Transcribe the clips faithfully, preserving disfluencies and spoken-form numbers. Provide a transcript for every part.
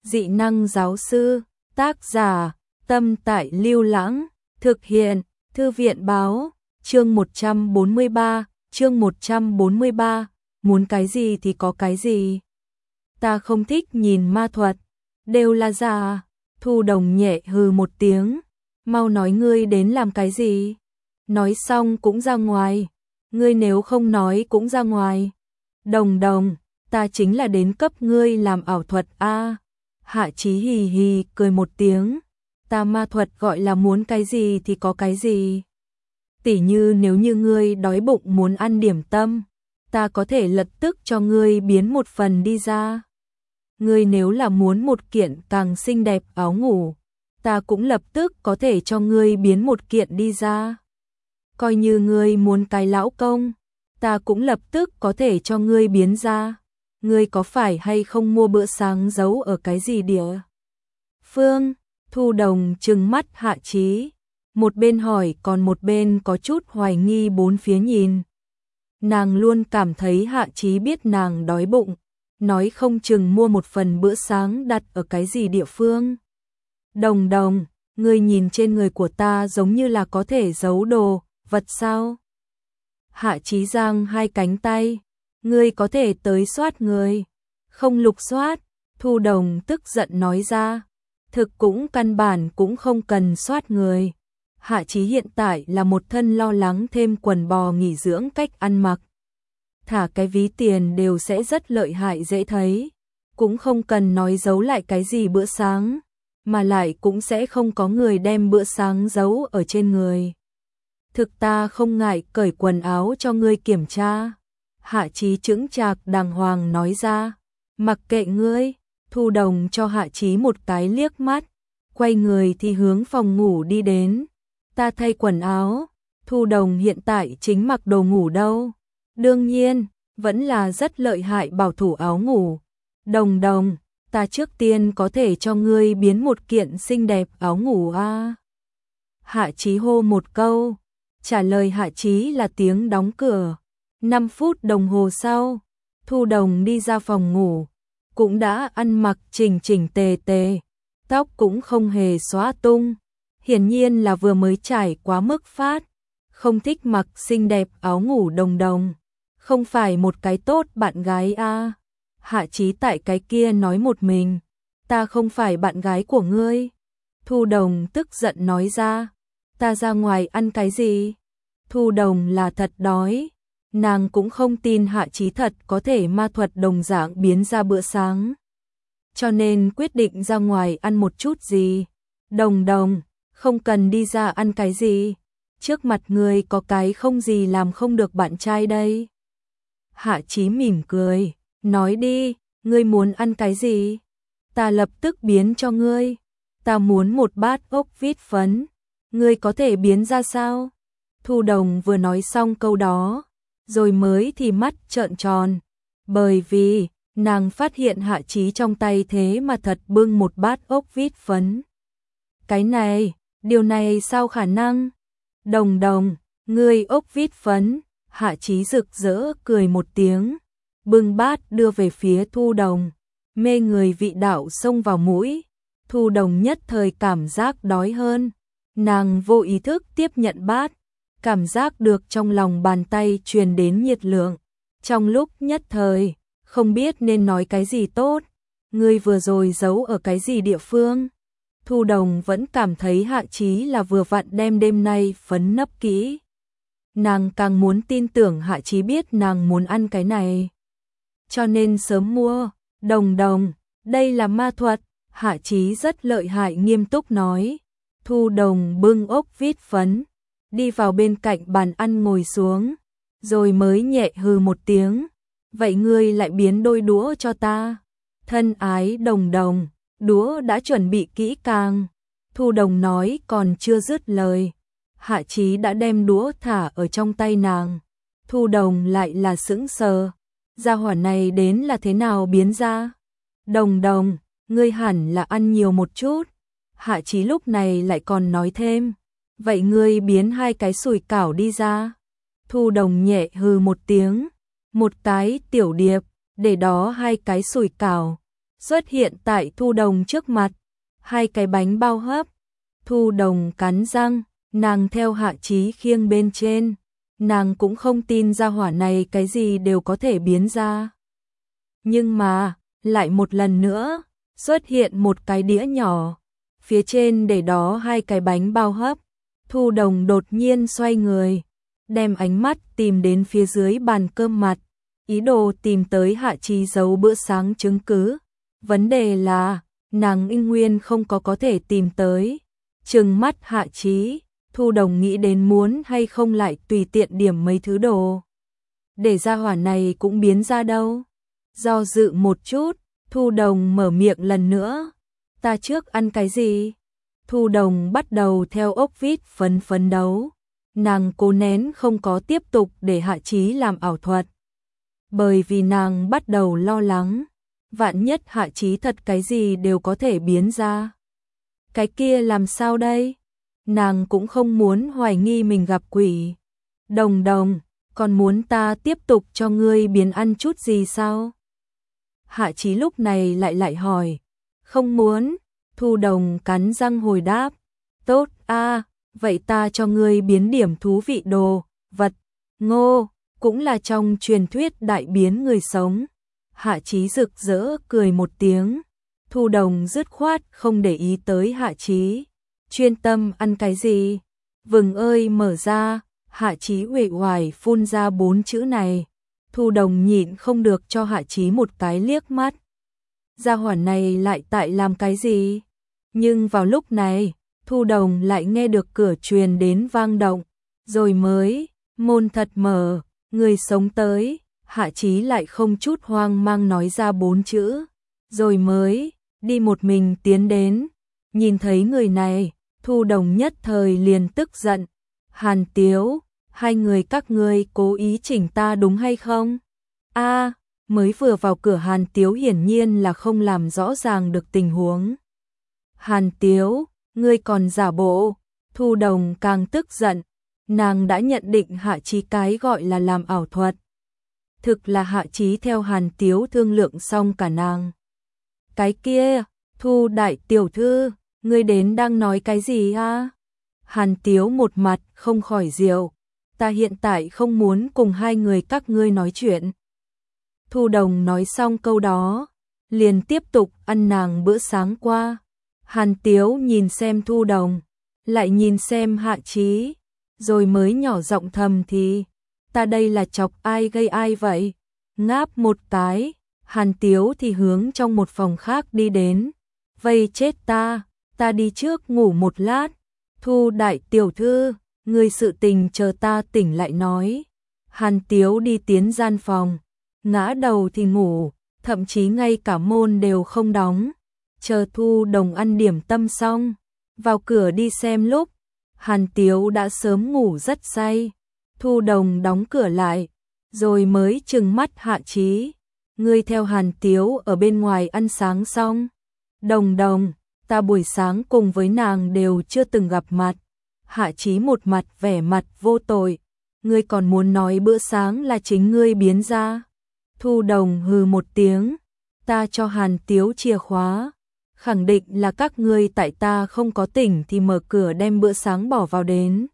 Dị năng giáo sư, tác giả, Tâm Tại Lưu Lãng, thực hiện, Thư viện báo, chương một trăm bốn mươi ba, chương một trăm bốn mươi ba, muốn cái gì thì có cái gì. Ta không thích nhìn ma thuật, đều là giả. Thu Đồng nhẹ hừ một tiếng, mau nói ngươi đến làm cái gì? Nói xong cũng ra ngoài, ngươi nếu không nói cũng ra ngoài. Đồng Đồng, ta chính là đến cấp ngươi làm ảo thuật a. Hạ Chí hì hì cười một tiếng, ta ma thuật gọi là muốn cái gì thì có cái gì. Tỉ như nếu như ngươi đói bụng muốn ăn điểm tâm, ta có thể lập tức cho ngươi biến một phần đi ra. Ngươi nếu là muốn một kiện càng xinh đẹp áo ngủ, ta cũng lập tức có thể cho ngươi biến một kiện đi ra. Coi như ngươi muốn cái lão công, ta cũng lập tức có thể cho ngươi biến ra. Ngươi có phải hay không mua bữa sáng giấu ở cái gì địa phương? Thu Đồng trừng mắt Hạ Chí, một bên hỏi còn một bên có chút hoài nghi bốn phía nhìn. Nàng luôn cảm thấy Hạ Chí biết nàng đói bụng, nói không chừng mua một phần bữa sáng đặt ở cái gì địa phương. Đồng Đồng, ngươi nhìn trên người của ta giống như là có thể giấu đồ, vật sao? Hạ Chí giang hai cánh tay, ngươi có thể tới soát người, không lục soát. Thu Đồng tức giận nói ra, thực cũng căn bản cũng không cần soát người. Hạ Chí hiện tại là một thân lo lắng thêm quần bò nghỉ dưỡng cách ăn mặc. Thả cái ví tiền đều sẽ rất lợi hại dễ thấy, cũng không cần nói giấu lại cái gì bữa sáng, mà lại cũng sẽ không có người đem bữa sáng giấu ở trên người. Thực ta không ngại cởi quần áo cho ngươi kiểm tra. Hạ Chí chững chạc đàng hoàng nói ra, mặc kệ ngươi. Thu Đồng cho Hạ Chí một cái liếc mắt, quay người thì hướng phòng ngủ đi đến. Ta thay quần áo. Thu Đồng hiện tại chính mặc đồ ngủ đâu. Đương nhiên, vẫn là rất lợi hại bảo thủ áo ngủ. Đồng Đồng, ta trước tiên có thể cho ngươi biến một kiện xinh đẹp áo ngủ a. À? Hạ Chí hô một câu, trả lời Hạ Chí là tiếng đóng cửa. Năm phút đồng hồ sau, Thu Đồng đi ra phòng ngủ, cũng đã ăn mặc chỉnh chỉnh tề tề, tóc cũng không hề xóa tung, hiển nhiên là vừa mới trải quá mức phát, không thích mặc xinh đẹp áo ngủ. Đồng Đồng, không phải một cái tốt bạn gái a. À? Hạ Chí tại cái kia nói một mình, ta không phải bạn gái của ngươi. Thu Đồng tức giận nói ra, ta ra ngoài ăn cái gì? Thu Đồng là thật đói, nàng cũng không tin Hạ Chí thật có thể ma thuật đồng dạng biến ra bữa sáng, cho nên quyết định ra ngoài ăn một chút gì. Đồng Đồng, không cần đi ra ăn cái gì, trước mặt người có cái không gì làm không được bạn trai đây. Hạ Chí mỉm cười, nói đi, ngươi muốn ăn cái gì? Ta lập tức biến cho ngươi. Ta muốn một bát ốc vít phấn, ngươi có thể biến ra sao? Thu Đồng vừa nói xong câu đó, rồi mới thì mắt trợn tròn, bởi vì nàng phát hiện Hạ Chí trong tay thế mà thật bưng một bát ốc vít phấn. Cái này, điều này sao khả năng? Đồng Đồng, ngươi ốc vít phấn. Hạ Chí rực rỡ cười một tiếng, bưng bát đưa về phía Thu Đồng, mê người vị đạo xông vào mũi. Thu Đồng nhất thời cảm giác đói hơn, nàng vô ý thức tiếp nhận bát, cảm giác được trong lòng bàn tay truyền đến nhiệt lượng. Trong lúc nhất thời, không biết nên nói cái gì tốt. Ngươi vừa rồi giấu ở cái gì địa phương? Thu Đồng vẫn cảm thấy Hạ Chí là vừa vặn đem đêm nay phấn nấp kỹ. Nàng càng muốn tin tưởng Hạ Chí biết nàng muốn ăn cái này, cho nên sớm mua. Đồng Đồng, đây là ma thuật. Hạ Chí rất lợi hại nghiêm túc nói. Thu Đồng bưng ốc vít phấn, đi vào bên cạnh bàn ăn ngồi xuống, rồi mới nhẹ hừ một tiếng. Vậy ngươi lại biến đôi đũa cho ta. Thân ái Đồng Đồng, đũa đã chuẩn bị kỹ càng. Thu Đồng nói còn chưa dứt lời, Hạ Chí đã đem đũa thả ở trong tay nàng. Thu Đồng lại là sững sờ, gia hỏa này đến là thế nào biến ra? Đồng Đồng, ngươi hẳn là ăn nhiều một chút. Hạ Chí lúc này lại còn nói thêm, vậy ngươi biến hai cái sủi cảo đi ra. Thu Đồng nhẹ hừ một tiếng, một cái tiểu điệp, để đó hai cái sủi cảo. xuất hiện tại Thu Đồng trước mặt, hai cái bánh bao hấp. Thu Đồng cắn răng, nàng theo Hạ Chí khiêng bên trên, nàng cũng không tin ra hỏa này cái gì đều có thể biến ra. Nhưng mà, lại một lần nữa, xuất hiện một cái đĩa nhỏ, phía trên để đó hai cái bánh bao hấp. Thu Đồng đột nhiên xoay người, đem ánh mắt tìm đến phía dưới bàn cơm mặt, ý đồ tìm tới Hạ Chí giấu bữa sáng chứng cứ. Vấn đề là, nàng y nguyên không có có thể tìm tới. Trừng mắt Hạ Chí, Thu Đồng nghĩ đến muốn hay không lại tùy tiện điểm mấy thứ đồ, để ra hỏa này cũng biến ra đâu. Do dự một chút, Thu Đồng mở miệng lần nữa. Ta trước ăn cái gì? Thu Đồng bắt đầu theo ốc vít phấn phấn đấu. Nàng cố nén không có tiếp tục để Hạ Chí làm ảo thuật. Bởi vì nàng bắt đầu lo lắng. Vạn nhất Hạ Chí thật cái gì đều có thể biến ra. Cái kia làm sao đây? Nàng cũng không muốn hoài nghi mình gặp quỷ. Đồng Đồng, còn muốn ta tiếp tục cho ngươi biến ăn chút gì sao? Hạ Chí lúc này lại lại hỏi. Không muốn. Thu Đồng cắn răng hồi đáp. Tốt a, vậy ta cho ngươi biến điểm thú vị đồ, vật, ngô, cũng là trong truyền thuyết đại biến người sống. Hạ Chí rực rỡ cười một tiếng. Thu Đồng dứt khoát không để ý tới Hạ Chí. Chuyên tâm ăn cái gì? Vừng ơi mở ra, Hạ Chí uể oải phun ra bốn chữ này. Thu Đồng nhịn không được cho Hạ Chí một cái liếc mắt. Gia hỏa này lại tại làm cái gì? Nhưng vào lúc này, Thu Đồng lại nghe được cửa truyền đến vang động. Rồi mới, môn thật mở, người sống tới. Hạ Chí lại không chút hoang mang nói ra bốn chữ. Rồi mới, đi một mình tiến đến. Nhìn thấy người này, Thu Đồng nhất thời liền tức giận. Hàn Tiếu, hai người các ngươi cố ý chỉnh ta đúng hay không? A, mới vừa vào cửa Hàn Tiếu hiển nhiên là không làm rõ ràng được tình huống. Hàn Tiếu, ngươi còn giả bộ. Thu Đồng càng tức giận. Nàng đã nhận định Hạ Chí cái gọi là làm ảo thuật. Thực là Hạ Chí theo Hàn Tiếu thương lượng xong cả nàng. Cái kia, Thu đại tiểu thư, ngươi đến đang nói cái gì a? Hàn Tiếu một mặt không khỏi diệu. Ta hiện tại không muốn cùng hai người các ngươi nói chuyện. Thu Đồng nói xong câu đó, liền tiếp tục ăn nàng bữa sáng qua. Hàn Tiếu nhìn xem Thu Đồng, lại nhìn xem Hạ Chí, rồi mới nhỏ giọng thầm thì, ta đây là chọc ai gây ai vậy? Ngáp một cái, Hàn Tiếu thì hướng trong một phòng khác đi đến. Vây chết ta, ta đi trước ngủ một lát. Thu đại tiểu thư, ngươi sự tình chờ ta tỉnh lại nói. Hàn Tiếu đi tiến gian phòng, ngã đầu thì ngủ, thậm chí ngay cả môn đều không đóng. Chờ Thu Đồng ăn điểm tâm xong, vào cửa đi xem lúc, Hàn Tiếu đã sớm ngủ rất say. Thu Đồng đóng cửa lại, rồi mới trừng mắt Hạ Chí. Ngươi theo Hàn Tiếu ở bên ngoài ăn sáng xong. Đồng Đồng, ta buổi sáng cùng với nàng đều chưa từng gặp mặt. Hạ Chí một mặt vẻ mặt vô tội. Ngươi còn muốn nói bữa sáng là chính ngươi biến ra. Thu Đồng hừ một tiếng. Ta cho Hàn Tiếu chìa khóa. Khẳng định là các ngươi tại ta không có tỉnh thì mở cửa đem bữa sáng bỏ vào đến.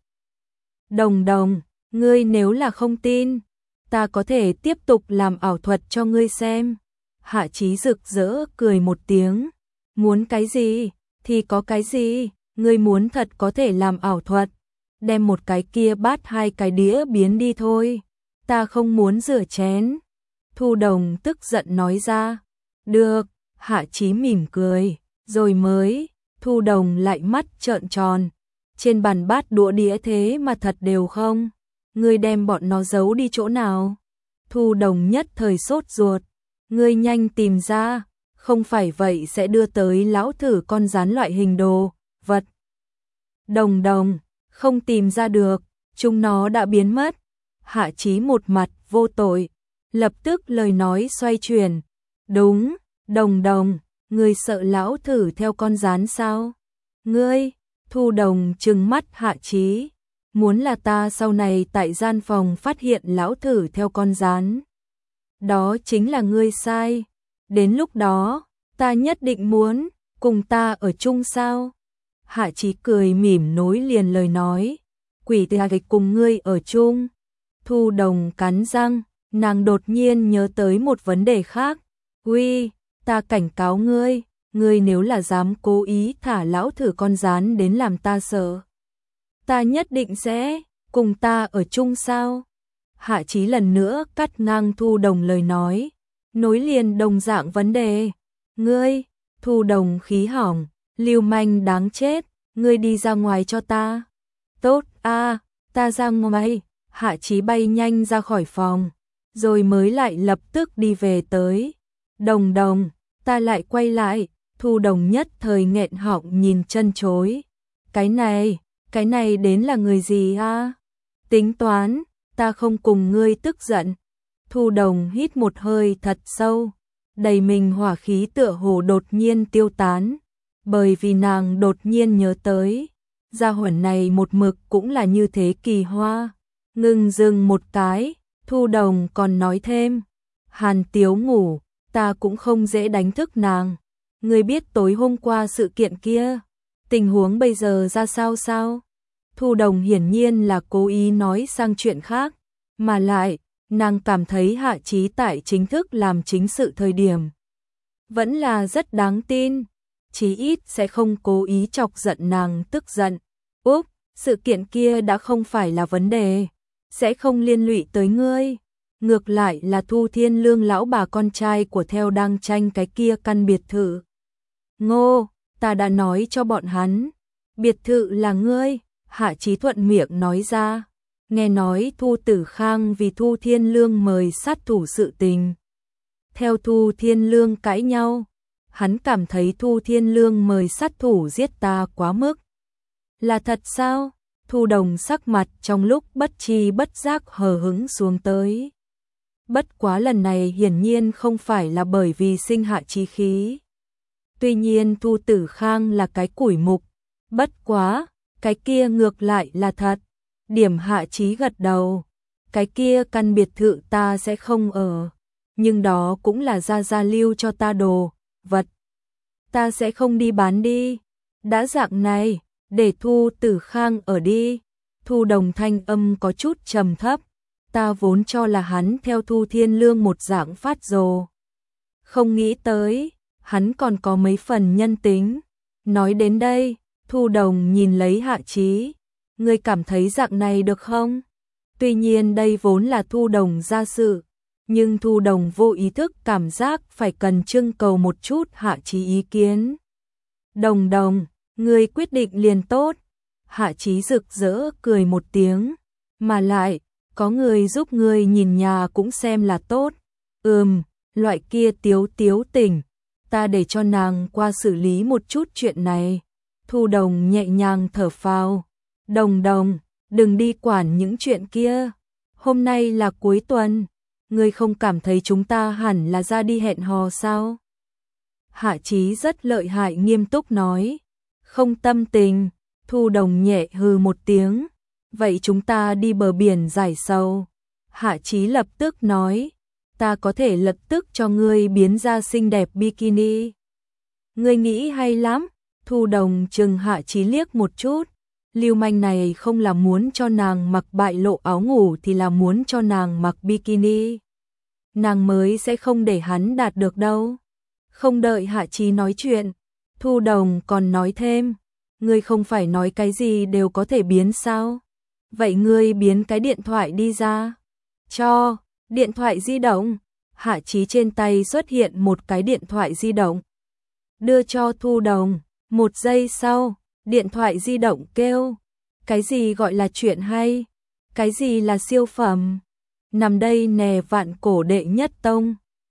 Đồng Đồng, ngươi nếu là không tin, ta có thể tiếp tục làm ảo thuật cho ngươi xem. Hạ Chí rực rỡ cười một tiếng. Muốn cái gì, thì có cái gì, ngươi muốn thật có thể làm ảo thuật. Đem một cái kia bát hai cái đĩa biến đi thôi. Ta không muốn rửa chén. Thu Đồng tức giận nói ra. Được, Hạ Chí mỉm cười, rồi mới, Thu Đồng lại mắt trợn tròn. Trên bàn bát đũa đĩa thế mà thật đều không? Ngươi đem bọn nó giấu đi chỗ nào? Thu Đồng nhất thời sốt ruột. Ngươi nhanh tìm ra, không phải vậy sẽ đưa tới lão thử con rán loại hình đồ, vật. Đồng Đồng, không tìm ra được, chúng nó đã biến mất. Hạ Chí một mặt vô tội, lập tức lời nói xoay chuyển. Đúng, Đồng Đồng, ngươi sợ lão thử theo con rán sao? Ngươi, Thu Đồng trừng mắt Hạ Chí, muốn là ta sau này tại gian phòng phát hiện lão thử theo con rán. Đó chính là ngươi sai, đến lúc đó, Ta nhất định muốn, cùng ta ở chung sao? Hạ Chí cười mỉm nối liền lời nói. Quỷ tà kịch cùng ngươi ở chung. Thu Đồng cắn răng, nàng đột nhiên nhớ tới một vấn đề khác. Uy, ta cảnh cáo ngươi, ngươi nếu là dám cố ý thả lão thử con rán đến làm ta sợ, ta nhất định sẽ cùng ta ở chung sao? Hạ Chí lần nữa cắt ngang Thu Đồng lời nói, nối liền đồng dạng vấn đề. Ngươi, Thu Đồng khí hỏng, lưu manh đáng chết, ngươi đi ra ngoài cho ta. Tốt a, ta ra ngoài. Hạ Chí bay nhanh ra khỏi phòng, rồi mới lại lập tức đi về tới. Đồng Đồng, ta lại quay lại. Thu Đồng nhất thời nghẹn họng nhìn chân chối. Cái này, cái này đến là người gì a? Tính toán, ta không cùng ngươi tức giận. Thu Đồng hít một hơi thật sâu, đầy mình hỏa khí tựa hồ đột nhiên tiêu tán, bởi vì nàng đột nhiên nhớ tới, gia hỏa này một mực cũng là như thế kỳ hoa. Ngừng dừng một cái, Thu Đồng còn nói thêm, Hàn Tiếu ngủ, ta cũng không dễ đánh thức nàng. Ngươi biết tối hôm qua sự kiện kia, tình huống bây giờ ra sao sao? Thu Đồng hiển nhiên là cố ý nói sang chuyện khác, mà lại, nàng cảm thấy Hạ Chí tại chính thức làm chính sự thời điểm. Vẫn là rất đáng tin, chí ít sẽ không cố ý chọc giận nàng tức giận. Úp, sự kiện kia đã không phải là vấn đề, sẽ không liên lụy tới ngươi. Ngược lại là Thu Thiên Lương lão bà con trai của theo đang tranh cái kia căn biệt thự. Ngô, ta đã nói cho bọn hắn, biệt thự là ngươi. Hạ Chí thuận miệng nói ra, nghe nói Thu Tử Khang vì Thu Thiên Lương mời sát thủ sự tình. Theo Thu Thiên Lương cãi nhau, hắn cảm thấy Thu Thiên Lương mời sát thủ giết ta quá mức. Là thật sao? Thu Đồng sắc mặt trong lúc bất tri bất giác hờ hững xuống tới. Bất quá lần này hiển nhiên không phải là bởi vì sinh hạ chí khí. Tuy nhiên Thu Tử Khang là cái củi mục, bất quá, cái kia ngược lại là thật. Điểm Hạ Chí gật đầu, cái kia căn biệt thự ta sẽ không ở, nhưng đó cũng là gia gia lưu cho ta đồ, vật. Ta sẽ không đi bán đi, đã dạng này, để Thu Tử Khang ở đi. Thu Đồng thanh âm có chút trầm thấp, ta vốn cho là hắn theo Thu Thiên Lương một dạng phát rồ. Không nghĩ tới, hắn còn có mấy phần nhân tính. Nói đến đây, Thu Đồng nhìn lấy Hạ Chí, ngươi cảm thấy dạng này được không? Tuy nhiên đây vốn là Thu Đồng ra sự, nhưng Thu Đồng vô ý thức cảm giác phải cần trưng cầu một chút Hạ Chí ý kiến. Đồng Đồng, ngươi quyết định liền tốt. Hạ Chí rực rỡ cười một tiếng, mà lại, có người giúp ngươi nhìn nhà cũng xem là tốt. Ừm, loại kia tiếu tiếu tỉnh, ta để cho nàng qua xử lý một chút chuyện này. Thu Đồng nhẹ nhàng thở phào. Đồng Đồng, đừng đi quản những chuyện kia. Hôm nay là cuối tuần, ngươi không cảm thấy chúng ta hẳn là ra đi hẹn hò sao? Hạ Chí rất lợi hại nghiêm túc nói. Không tâm tình. Thu Đồng nhẹ hừ một tiếng. Vậy chúng ta đi bờ biển giải sầu. Hạ Chí lập tức nói. Ta có thể lập tức cho ngươi biến ra xinh đẹp bikini. Ngươi nghĩ hay lắm. Thu Đồng chừng Hạ Chí liếc một chút. Lưu manh này không là muốn cho nàng mặc bại lộ áo ngủ thì là muốn cho nàng mặc bikini. Nàng mới sẽ không để hắn đạt được đâu. Không đợi Hạ Chí nói chuyện, Thu Đồng còn nói thêm, ngươi không phải nói cái gì đều có thể biến sao? Vậy ngươi biến cái điện thoại đi ra. Cho, điện thoại di động. Hạ Chí trên tay xuất hiện một cái điện thoại di động. Đưa cho Thu Đồng, một giây sau, điện thoại di động kêu. Cái gì gọi là chuyện hay? Cái gì là siêu phẩm? Nằm đây nè vạn cổ đệ nhất tông.